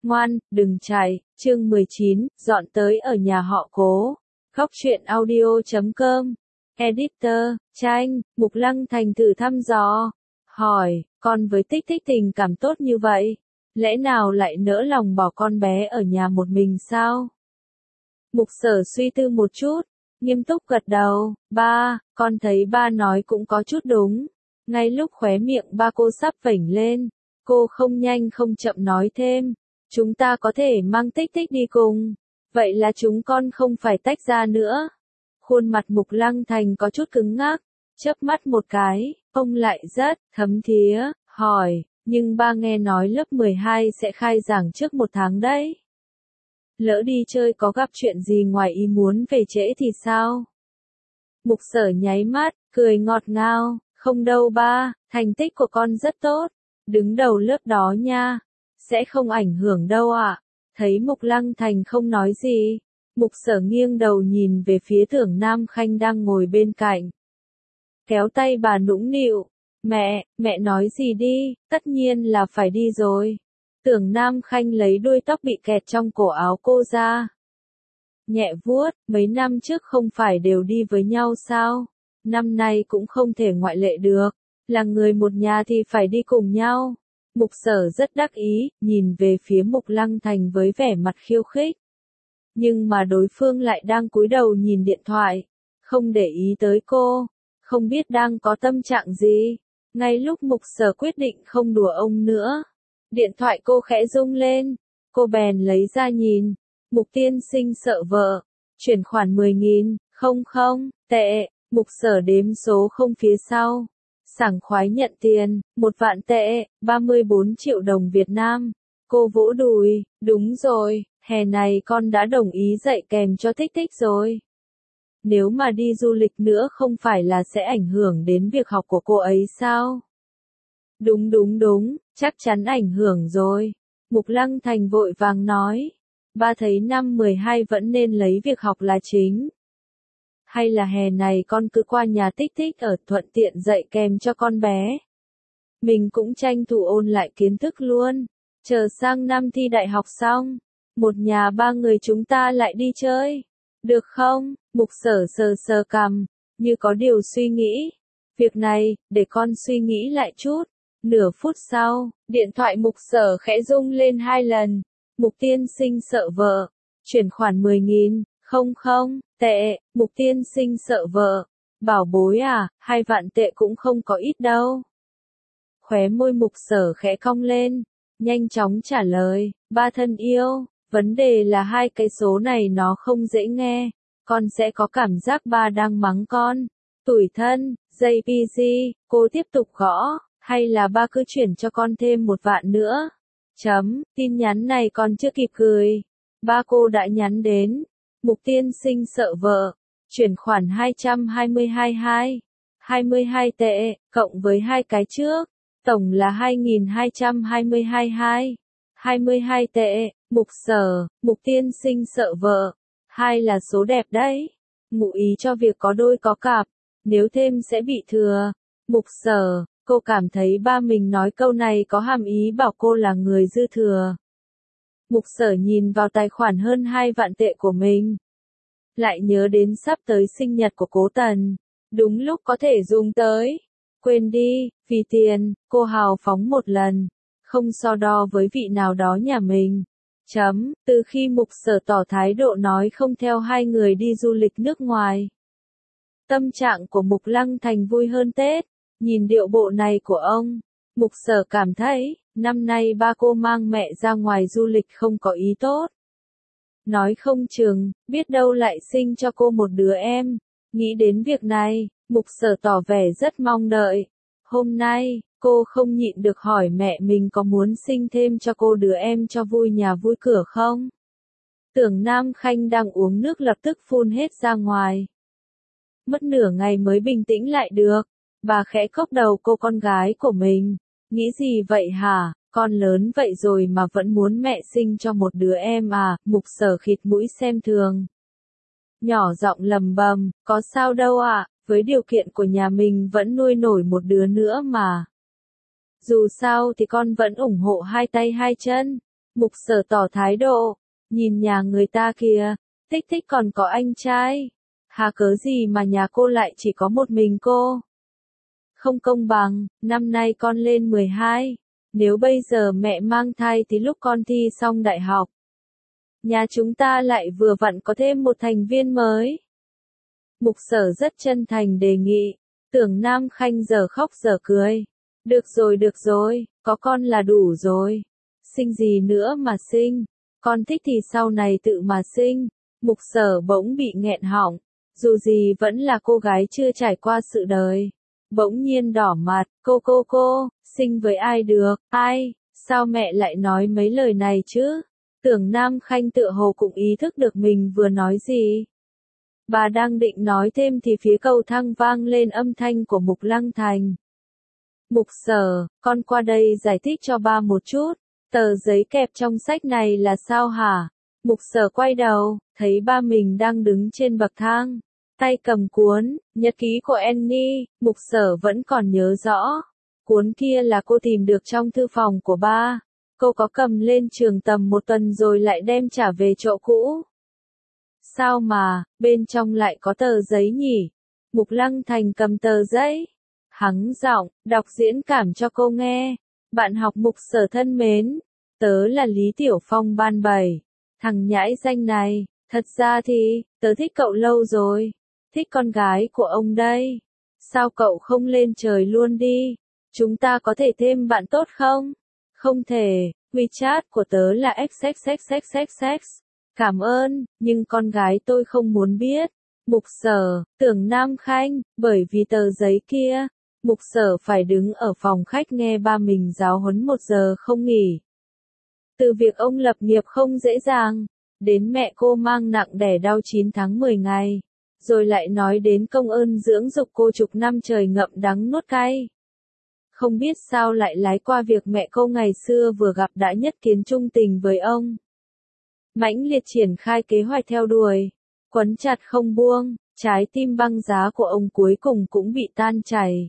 Ngoan, đừng chạy. Chương 19, dọn tới ở nhà họ Cố. Góc truyện audio.com. Editor, Tranh, Mục Lăng Thành thử thăm dò. Hỏi, con với Tích Tích tình cảm tốt như vậy, lẽ nào lại nỡ lòng bỏ con bé ở nhà một mình sao? Mục Sở suy tư một chút, nghiêm túc gật đầu. Ba, con thấy ba nói cũng có chút đúng. Ngay lúc khóe miệng ba cô sắp vểnh lên, cô không nhanh không chậm nói thêm. Chúng ta có thể mang Tích Tích đi cùng. Vậy là chúng con không phải tách ra nữa. Khuôn mặt Mục Lăng Thành có chút cứng ngắc, chớp mắt một cái, ông lại rất thấm thía, hỏi, nhưng ba nghe nói lớp 12 sẽ khai giảng trước 1 tháng đấy. Lỡ đi chơi có gặp chuyện gì ngoài ý muốn về trễ thì sao? Mục Sở nháy mắt, cười ngọt ngào, không đâu ba, thành tích của con rất tốt, đứng đầu lớp đó nha, sẽ không ảnh hưởng đâu ạ. Thấy Mục Lăng Thành không nói gì, Mục Sở nghiêng đầu nhìn về phía Tưởng Nam Khanh đang ngồi bên cạnh. Kéo tay bà nũng nịu, mẹ nói gì đi, tất nhiên là phải đi rồi. Tưởng Nam Khanh lấy đuôi tóc bị kẹt trong cổ áo cô ra. Nhẹ vuốt, mấy năm trước không phải đều đi với nhau sao? Năm nay cũng không thể ngoại lệ được, là người một nhà thì phải đi cùng nhau. Mục Sở rất đắc ý, nhìn về phía Mục Lăng Thành với vẻ mặt khiêu khích. Nhưng mà đối phương lại đang cúi đầu nhìn điện thoại, không để ý tới cô, không biết đang có tâm trạng gì. Ngay lúc Mục Sở quyết định không đùa ông nữa, điện thoại cô khẽ rung lên, cô bèn lấy ra nhìn. Mục tiên sinh sợ vợ, chuyển khoản 10.000, không, tệ. Mục Sở đếm số không phía sau, sảng khoái nhận tiền, 1 vạn tệ, 34 triệu đồng Việt Nam. Cô vỗ đùi, đúng rồi, hè này con đã đồng ý dạy kèm cho Tích Tích rồi. Nếu mà đi du lịch nữa không phải là sẽ ảnh hưởng đến việc học của cô ấy sao? Đúng, chắc chắn ảnh hưởng rồi. Mục Lăng Thành vội vàng nói, ba thấy năm 12 vẫn nên lấy việc học là chính. Hay là hè này con cứ qua nhà Tích Tích ở thuận tiện dạy kèm cho con bé. Mình cũng tranh thủ ôn lại kiến thức luôn. Chờ sang năm thi đại học xong, một nhà 3 người chúng ta lại đi chơi. Được không? Mục Sở sờ cằm, như có điều suy nghĩ. Việc này, để con suy nghĩ lại chút. Nửa phút sau, điện thoại Mục Sở khẽ rung lên 2 lần. Mục tiên sinh sợ vợ, chuyển khoản 10.000, không, tệ. Mục tiên sinh sợ vợ, bảo bối à, 2 vạn tệ cũng không có ít đâu. Khóe môi Mục Sở khẽ cong lên, nhanh chóng trả lời, ba thân yêu, vấn đề là 2 cái số này nó không dễ nghe, con sẽ có cảm giác ba đang mắng con. Tủi thân, JPG, cô tiếp tục gõ, hay là ba cứ chuyển cho con thêm 1 vạn nữa. Tin nhắn này còn chưa kịp gửi, ba cô đã nhắn đến. Mục tiên sinh sợ vợ, chuyển khoản 222 tệ, cộng với 2 cái trước, tổng là 2.222 tệ. Mục Sở, Mục tiên sinh sợ vợ, 2 là số đẹp đấy, ngụ ý cho việc có đôi có cặp, nếu thêm sẽ bị thừa. Mục Sở, cô cảm thấy ba mình nói câu này có hàm ý bảo cô là người dư thừa. Mục Sở nhìn vào tài khoản hơn 2 vạn tệ của mình, lại nhớ đến sắp tới sinh nhật của Cố Tần, đúng lúc có thể dùng tới. Quên đi, vì tiền, cô hào phóng một lần, không so đo với vị nào đó nhà mình. Từ khi Mục Sở tỏ thái độ nói không theo 2 người đi du lịch nước ngoài, tâm trạng của Mục Lăng Thành vui hơn Tết. Nhìn điệu bộ này của ông, Mục Sở cảm thấy, năm nay ba cô mang mẹ ra ngoài du lịch không có ý tốt. Nói không chừng, biết đâu lại sinh cho cô một đứa em. Nghĩ đến việc này, Mục Sở tỏ vẻ rất mong đợi. Hôm nay, cô không nhịn được hỏi mẹ mình có muốn sinh thêm cho cô đứa em cho vui nhà vui cửa không? Tưởng Nam Khanh đang uống nước lập tức phun hết ra ngoài. Mất nửa ngày mới bình tĩnh lại được. Bà khẽ cốc đầu cô con gái của mình. Nghĩ gì vậy hả? Con lớn vậy rồi mà vẫn muốn mẹ sinh cho một đứa em à? Mục Sở khịt mũi xem thường, nhỏ giọng lầm bầm, có sao đâu ạ, với điều kiện của nhà mình vẫn nuôi nổi một đứa nữa mà. Dù sao thì con vẫn ủng hộ 2 tay 2 chân. Mục Sở tỏ thái độ, nhìn nhà người ta kìa, Thích Thích còn có anh trai. Hà cớ gì mà nhà cô lại chỉ có một mình cô? Không công bằng, năm nay con lên 12. Nếu bây giờ mẹ mang thai thì lúc con thi xong đại học, nhà chúng ta lại vừa vặn có thêm một thành viên mới. Mục Sở rất chân thành đề nghị, Tưởng Nam Khanh giờ khóc giờ cười. Được rồi, có con là đủ rồi. Sinh gì nữa mà sinh, con thích thì sau này tự mà sinh. Mục Sở bỗng bị nghẹn họng, dù gì vẫn là cô gái chưa trải qua sự đời. Bỗng nhiên đỏ mặt, cô, sinh với ai được, ai, sao mẹ lại nói mấy lời này chứ? Tưởng Nam Khanh tựa hồ cũng ý thức được mình vừa nói gì. Bà đang định nói thêm thì phía cầu thang vang lên âm thanh của Mục Lăng Thành. Mục Sở, con qua đây giải thích cho ba một chút, tờ giấy kẹp trong sách này là sao hả? Mục Sở quay đầu, thấy ba mình đang đứng trên bậc thang, tay cầm cuốn nhật ký của Annie. Mục Sở vẫn còn nhớ rõ, cuốn kia là cô tìm được trong thư phòng của ba. Cô có cầm lên trường tầm một tuần rồi lại đem trả về chỗ cũ. Sao mà, bên trong lại có tờ giấy nhỉ? Mục Lăng Thành cầm tờ giấy, hắng giọng, đọc diễn cảm cho cô nghe. Bạn học Mục Sở thân mến, tớ là Lý Tiểu Phong ban 7. Thằng nhãi danh này, thật ra thì, tớ thích cậu lâu rồi. Thích con gái của ông đây. Sao cậu không lên trời luôn đi? Chúng ta có thể thêm bạn tốt không? Không thể, WeChat của tớ là XXXXXX. Cảm ơn, nhưng con gái tôi không muốn biết. Mục Sở, Tưởng Nam Khanh, bởi vì tờ giấy kia, Mục Sở phải đứng ở phòng khách nghe ba mình giáo huấn 1 giờ không nghỉ. Từ việc ông lập nghiệp không dễ dàng, đến mẹ cô mang nặng đẻ đau 9 tháng 10 ngày, rồi lại nói đến công ơn dưỡng dục cô chục năm trời ngậm đắng nuốt cay. Không biết sao lại lái qua việc mẹ cô ngày xưa vừa gặp đã nhất kiến trung tình với ông. Mãnh liệt triển khai kế hoạch theo đuổi, quấn chặt không buông, trái tim băng giá của ông cuối cùng cũng bị tan chảy.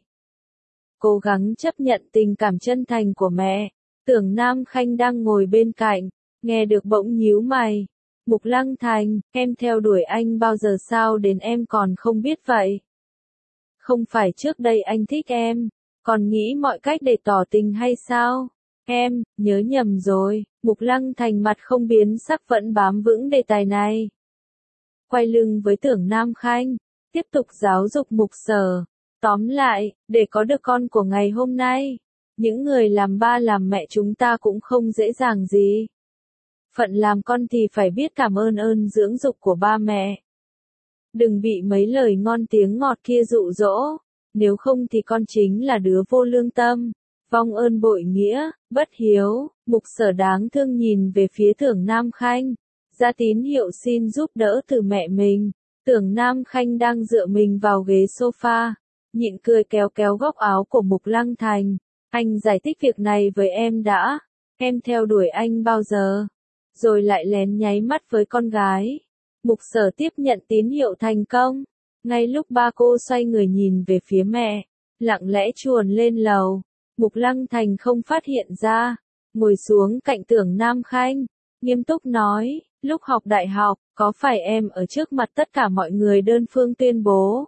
Cố gắng chấp nhận tình cảm chân thành của mẹ, Tưởng Nam Khanh đang ngồi bên cạnh, nghe được bỗng nhíu mày. Mục Lăng Thành, em theo đuổi anh bao giờ sao đến em còn không biết vậy? Không phải trước đây anh thích em, còn nghĩ mọi cách để tỏ tình hay sao? Em, nhớ nhầm rồi. Mục Lăng Thành mặt không biến sắc vẫn bám vững đề tài này. Quay lưng với Tưởng Nam Khanh, tiếp tục giáo dục Mục Sở. Tóm lại, để có được con của ngày hôm nay, những người làm ba làm mẹ chúng ta cũng không dễ dàng gì. Phận làm con thì phải biết cảm ơn dưỡng dục của ba mẹ. Đừng bị mấy lời ngon tiếng ngọt kia dụ dỗ, nếu không thì con chính là đứa vô lương tâm, vong ơn bội nghĩa, bất hiếu. Mục Sở đáng thương nhìn về phía Tưởng Nam Khanh, ra tín hiệu xin giúp đỡ từ mẹ mình. Tưởng Nam Khanh đang dựa mình vào ghế sofa, nhịn cười kéo kéo góc áo của Mục Lăng Thành. Anh giải thích việc này với em đã, em theo đuổi anh bao giờ? Rồi lại lén nháy mắt với con gái. Mục Sở tiếp nhận tín hiệu thành công. Ngay lúc ba cô xoay người nhìn về phía mẹ, lặng lẽ chuồn lên lầu, Mục Lăng Thành không phát hiện ra, ngồi xuống cạnh Tưởng Nam Khanh, nghiêm túc nói, lúc học đại học, có phải em ở trước mặt tất cả mọi người đơn phương tuyên bố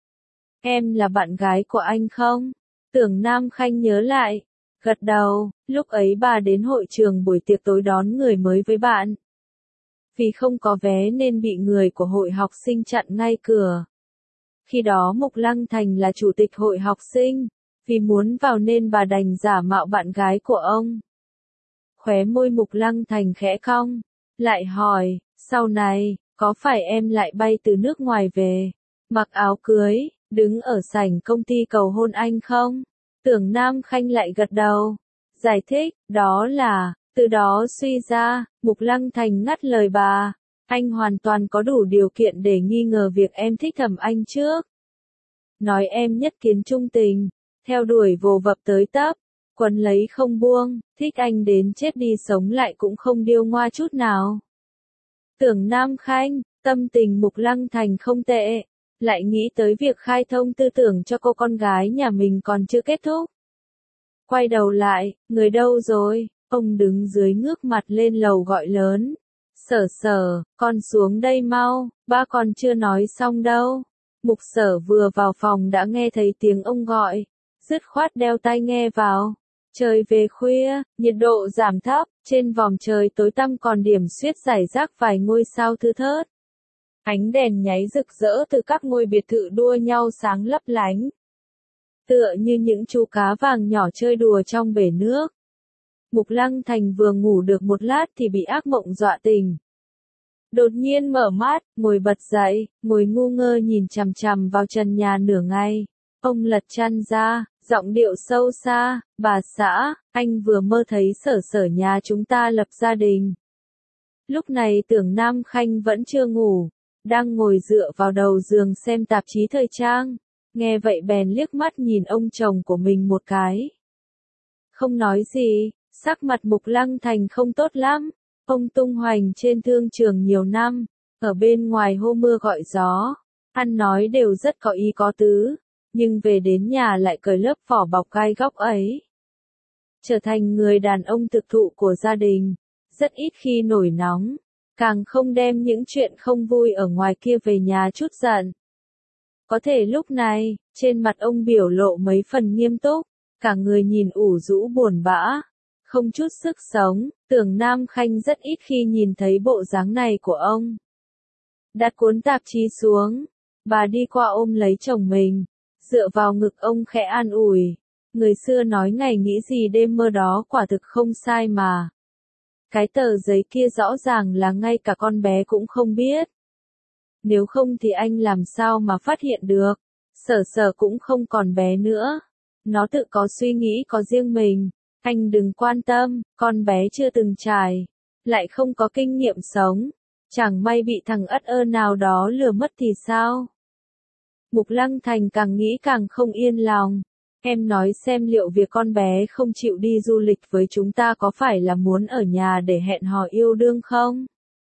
em là bạn gái của anh không? Tưởng Nam Khanh nhớ lại, gật đầu, lúc ấy bà đến hội trường buổi tiệc tối đón người mới với bạn. Vì không có vé nên bị người của hội học sinh chặn ngay cửa. Khi đó Mục Lăng Thành là chủ tịch hội học sinh, vì muốn vào nên bà đành giả mạo bạn gái của ông. Khóe môi Mục Lăng Thành khẽ cong, lại hỏi, sau này, có phải em lại bay từ nước ngoài về, mặc áo cưới, đứng ở sảnh công ty cầu hôn anh không? Tưởng Nam Khanh lại gật đầu, giải thích, đó là, từ đó suy ra, Mục Lăng Thành ngắt lời bà, anh hoàn toàn có đủ điều kiện để nghi ngờ việc em thích thầm anh trước. Nói em nhất kiến trung tình, theo đuổi vồ vập tới tấp, quấn lấy không buông, thích anh đến chết đi sống lại cũng không điêu ngoa chút nào. Tưởng Nam Khanh, tâm tình Mục Lăng Thành không tệ, lại nghĩ tới việc khai thông tư tưởng cho cô con gái nhà mình còn chưa kết thúc. Quay đầu lại, người đâu rồi? Ông đứng dưới ngước mặt lên lầu gọi lớn. Sở Sở, con xuống đây mau, ba còn chưa nói xong đâu. Mục Sở vừa vào phòng đã nghe thấy tiếng ông gọi, dứt khoát đeo tai nghe vào. Trời về khuya, nhiệt độ giảm thấp, trên vòm trời tối tăm còn điểm xuyết rải rác vài ngôi sao thưa thớt. Ánh đèn nháy rực rỡ từ các ngôi biệt thự đua nhau sáng lấp lánh. Tựa như những chú cá vàng nhỏ chơi đùa trong bể nước. Mục Lăng Thành vừa ngủ được một lát thì bị ác mộng dọa tỉnh. Đột nhiên mở mắt, ngồi bật dậy, ngồi ngu ngơ nhìn chằm chằm vào trần nhà nửa ngày. Ông lật chăn ra, giọng điệu sâu xa, bà xã, anh vừa mơ thấy Sở Sở nhà chúng ta lập gia đình. Lúc này Tưởng Nam Khanh vẫn chưa ngủ, đang ngồi dựa vào đầu giường xem tạp chí thời trang. Nghe vậy bèn liếc mắt nhìn ông chồng của mình một cái. Không nói gì, sắc mặt Mục Lăng Thành không tốt lắm. Ông tung hoành trên thương trường nhiều năm, ở bên ngoài hô mưa gọi gió, ăn nói đều rất có ý có tứ, nhưng về đến nhà lại cởi lớp vỏ bọc gai góc ấy. Trở thành người đàn ông thực thụ của gia đình, rất ít khi nổi nóng, càng không đem những chuyện không vui ở ngoài kia về nhà chút giận. Có thể lúc này, trên mặt ông biểu lộ mấy phần nghiêm túc, cả người nhìn ủ rũ buồn bã, không chút sức sống. Tưởng Nam Khanh rất ít khi nhìn thấy bộ dáng này của ông. Đặt cuốn tạp chí xuống, bà đi qua ôm lấy chồng mình, dựa vào ngực ông khẽ an ủi. Người xưa nói ngày nghĩ gì đêm mơ đó quả thực không sai mà. Cái tờ giấy kia rõ ràng là ngay cả con bé cũng không biết. Nếu không thì anh làm sao mà phát hiện được. Sở Sở cũng không còn bé nữa. Nó tự có suy nghĩ có riêng mình. Anh đừng quan tâm, con bé chưa từng trải, lại không có kinh nghiệm sống. Chẳng may bị thằng ất ơ nào đó lừa mất thì sao? Mục Lăng Thành càng nghĩ càng không yên lòng. Em nói xem liệu việc con bé không chịu đi du lịch với chúng ta có phải là muốn ở nhà để hẹn hò yêu đương không?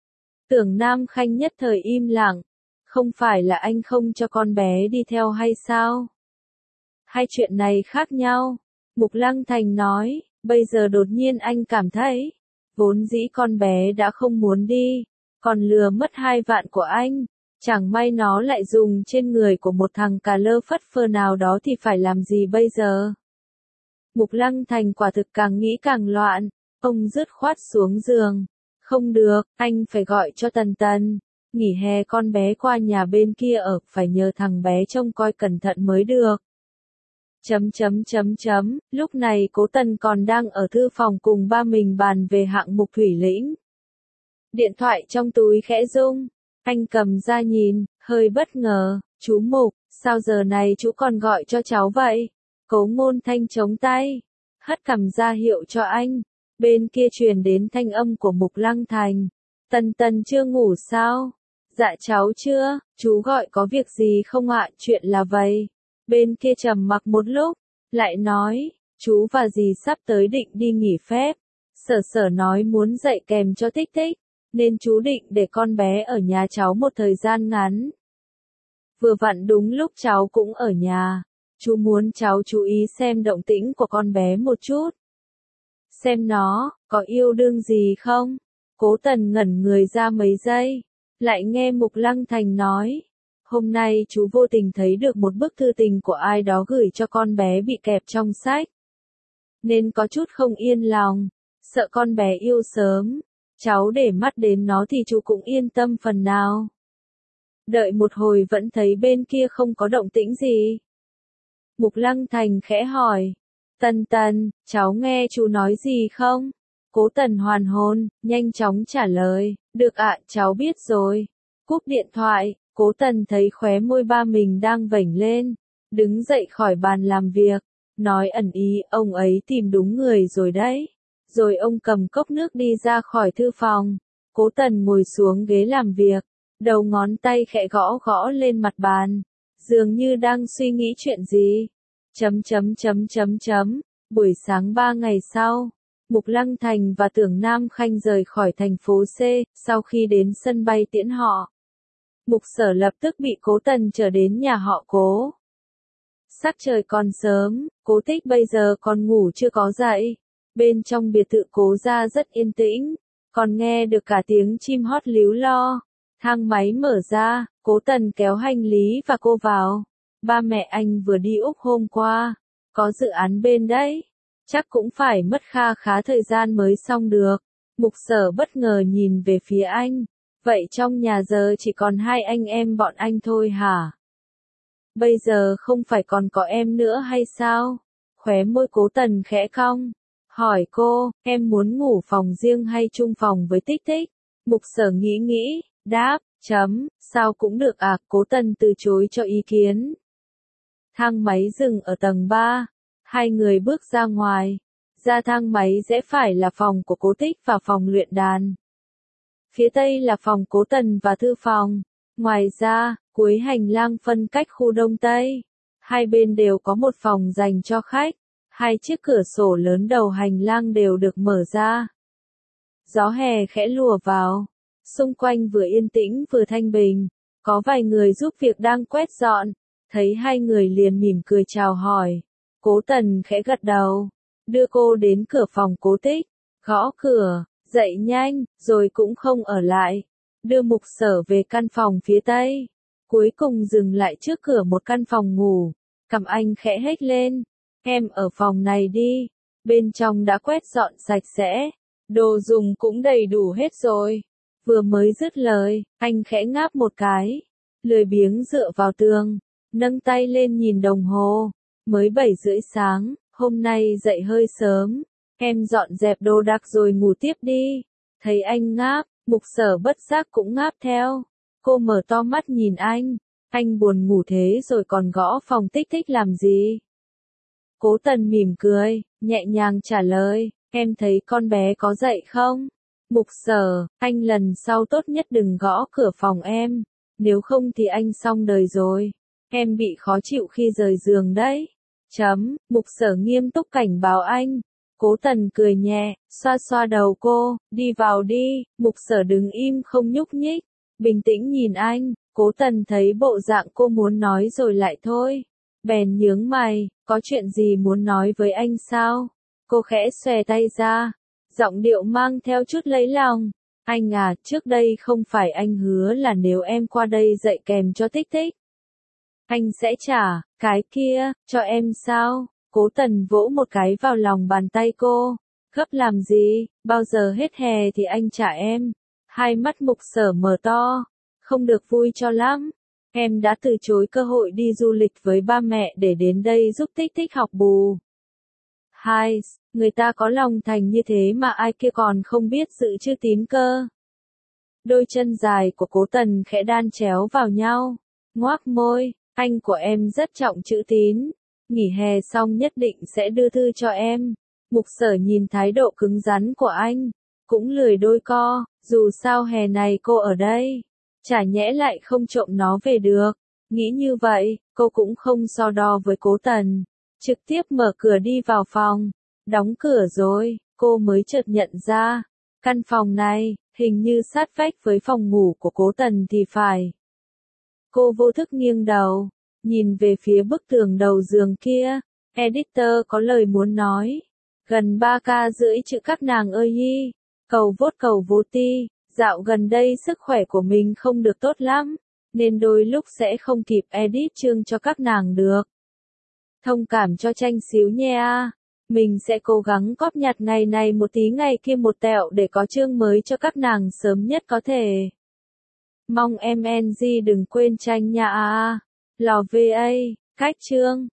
Tưởng Nam Khanh nhất thời im lặng. Không phải là anh không cho con bé đi theo hay sao? Hai chuyện này khác nhau. Mục Lăng Thành nói, bây giờ đột nhiên anh cảm thấy, vốn dĩ con bé đã không muốn đi, còn lừa mất 2 vạn của anh, chẳng may nó lại dùng trên người của một thằng cà lơ phất phơ nào đó thì phải làm gì bây giờ? Mục Lăng Thành quả thực càng nghĩ càng loạn, ông dứt khoát xuống giường. Không được, anh phải gọi cho Tần Tần, nghỉ hè con bé qua nhà bên kia ở, phải nhờ thằng bé trông coi cẩn thận mới được. Lúc này Cố Tần còn đang ở thư phòng cùng ba mình bàn về hạng mục thủy lĩnh. Điện thoại trong túi khẽ rung, anh cầm ra nhìn, hơi bất ngờ, chú Mục, sao giờ này chú còn gọi cho cháu vậy? Cố Ngôn Thanh chống tay, hất cằm ra hiệu cho anh, bên kia truyền đến thanh âm của Mục Lăng Thành. Tần Tần chưa ngủ sao? Dạ cháu chưa, chú gọi có việc gì không ạ? Chuyện là vậy. Bên kia trầm mặc một lúc, lại nói, chú và dì sắp tới định đi nghỉ phép. Sở Sở nói muốn dạy kèm cho Tích Tích, nên chú định để con bé ở nhà cháu một thời gian ngắn. Vừa vặn đúng lúc cháu cũng ở nhà, chú muốn cháu chú ý xem động tĩnh của con bé một chút. Xem nó, có yêu đương gì không? Cố Tần ngẩn người ra mấy giây, lại nghe Mục Lăng Thành nói. Hôm nay chú vô tình thấy được một bức thư tình của ai đó gửi cho con bé bị kẹp trong sách. Nên có chút không yên lòng, sợ con bé yêu sớm. Cháu để mắt đến nó thì chú cũng yên tâm phần nào. Đợi một hồi vẫn thấy bên kia không có động tĩnh gì. Mục Lăng Thành khẽ hỏi. Tần Tần, cháu nghe chú nói gì không? Cố Tần hoàn hồn, nhanh chóng trả lời. Được ạ, cháu biết rồi. Cúp điện thoại. Cố Tần thấy khóe môi ba mình đang vểnh lên, đứng dậy khỏi bàn làm việc, nói ẩn ý ông ấy tìm đúng người rồi đấy. Rồi ông cầm cốc nước đi ra khỏi thư phòng. Cố Tần ngồi xuống ghế làm việc, đầu ngón tay khẽ gõ gõ lên mặt bàn, dường như đang suy nghĩ chuyện gì. Buổi sáng 3 ngày sau, Mục Lăng Thành và Tưởng Nam Khanh rời khỏi thành phố C, sau khi đến sân bay tiễn họ. Mục Sở lập tức bị Cố Tần trở đến nhà họ Cố. Sắc trời còn sớm, Cố Tích bây giờ còn ngủ chưa có dậy. Bên trong biệt thự Cố gia rất yên tĩnh, còn nghe được cả tiếng chim hót líu lo. Thang máy mở ra, Cố Tần kéo hành lý và cô vào. Ba mẹ anh vừa đi Úc hôm qua, có dự án bên đấy, chắc cũng phải mất kha khá thời gian mới xong được. Mục Sở bất ngờ nhìn về phía anh, vậy trong nhà giờ chỉ còn hai anh em bọn anh thôi hả? Bây giờ không phải còn có em nữa hay sao? Khóe môi Cố Tần khẽ cong, hỏi cô, em muốn ngủ phòng riêng hay chung phòng với Tích Tích? Mục Sở nghĩ, đáp, sao cũng được à, Cố Tần từ chối cho ý kiến. Thang máy dừng ở tầng 3, hai người bước ra ngoài. Ra thang máy rẽ phải là phòng của Cố Tích và phòng luyện đàn. Phía tây là phòng Cố Tần và thư phòng. Ngoài ra, cuối hành lang phân cách khu đông tây. Hai bên đều có một phòng dành cho khách. Hai chiếc cửa sổ lớn đầu hành lang đều được mở ra. Gió hè khẽ lùa vào. Xung quanh vừa yên tĩnh vừa thanh bình. Có vài người giúp việc đang quét dọn. Thấy hai người liền mỉm cười chào hỏi. Cố Tần khẽ gật đầu, đưa cô đến cửa phòng Cố Tích, gõ cửa, dậy nhanh, rồi cũng không ở lại. Đưa Mục Sở về căn phòng phía tây. Cuối cùng dừng lại trước cửa một căn phòng ngủ. Cằm anh khẽ hếch lên. Em ở phòng này đi. Bên trong đã quét dọn sạch sẽ. Đồ dùng cũng đầy đủ hết rồi. Vừa mới dứt lời, anh khẽ ngáp một cái. Lười biếng dựa vào tường. Nâng tay lên nhìn đồng hồ. Mới 7:30 sáng, hôm nay dậy hơi sớm. Em dọn dẹp đồ đạc rồi ngủ tiếp đi. Thấy anh ngáp, Mục Sở bất giác cũng ngáp theo. Cô mở to mắt nhìn anh. Anh buồn ngủ thế rồi còn gõ phòng Tích Tích làm gì? Cố Tần mỉm cười, nhẹ nhàng trả lời. Em thấy con bé có dậy không? Mục Sở, anh lần sau tốt nhất đừng gõ cửa phòng em. Nếu không thì anh xong đời rồi. Em bị khó chịu khi rời giường đấy. Mục Sở nghiêm túc cảnh báo anh. Cố Tần cười nhẹ, xoa xoa đầu cô, đi vào đi. Mục Sở đứng im không nhúc nhích, bình tĩnh nhìn anh. Cố Tần thấy bộ dạng cô muốn nói rồi lại thôi. Bèn nhướng mày, có chuyện gì muốn nói với anh sao? Cô khẽ xòe tay ra, giọng điệu mang theo chút lấy lòng. Anh à, trước đây không phải anh hứa là nếu em qua đây dạy kèm cho Tích Tích, anh sẽ trả, cái kia, cho em sao? Cố Tần vỗ một cái vào lòng bàn tay cô. Gấp làm gì, bao giờ hết hè thì anh trả em. Hai mắt Mục Sở mở to. Không được vui cho lắm. Em đã từ chối cơ hội đi du lịch với ba mẹ để đến đây giúp Tích Tích học bù. Hai, người ta có lòng thành như thế mà ai kia còn không biết giữ chữ tín cơ. Đôi chân dài của Cố Tần khẽ đan chéo vào nhau. Ngoác môi. Anh của em rất trọng chữ tín. Nghỉ hè xong nhất định sẽ đưa thư cho em. Mục Sở nhìn thái độ cứng rắn của anh. Cũng lười đôi co. Dù sao hè này cô ở đây. Chả nhẽ lại không trộm nó về được. Nghĩ như vậy, cô cũng không so đo với Cố Tần. Trực tiếp mở cửa đi vào phòng. Đóng cửa rồi, cô mới chợt nhận ra. Căn phòng này, hình như sát vách với phòng ngủ của Cố Tần thì phải. Cô vô thức nghiêng đầu, nhìn về phía bức tường đầu giường kia. Editor có lời muốn nói. Gần 3k rưỡi chữ các nàng ơi hi. Cầu vô ti. Dạo gần đây sức khỏe của mình không được tốt lắm, nên đôi lúc sẽ không kịp edit chương cho các nàng được. Thông cảm cho Tranh xíu nha. Mình sẽ cố gắng cóp nhặt ngày này một tí ngày kia một tẹo để có chương mới cho các nàng sớm nhất có thể. Mong MNG đừng quên Tranh nha. Lò VA, cách chương.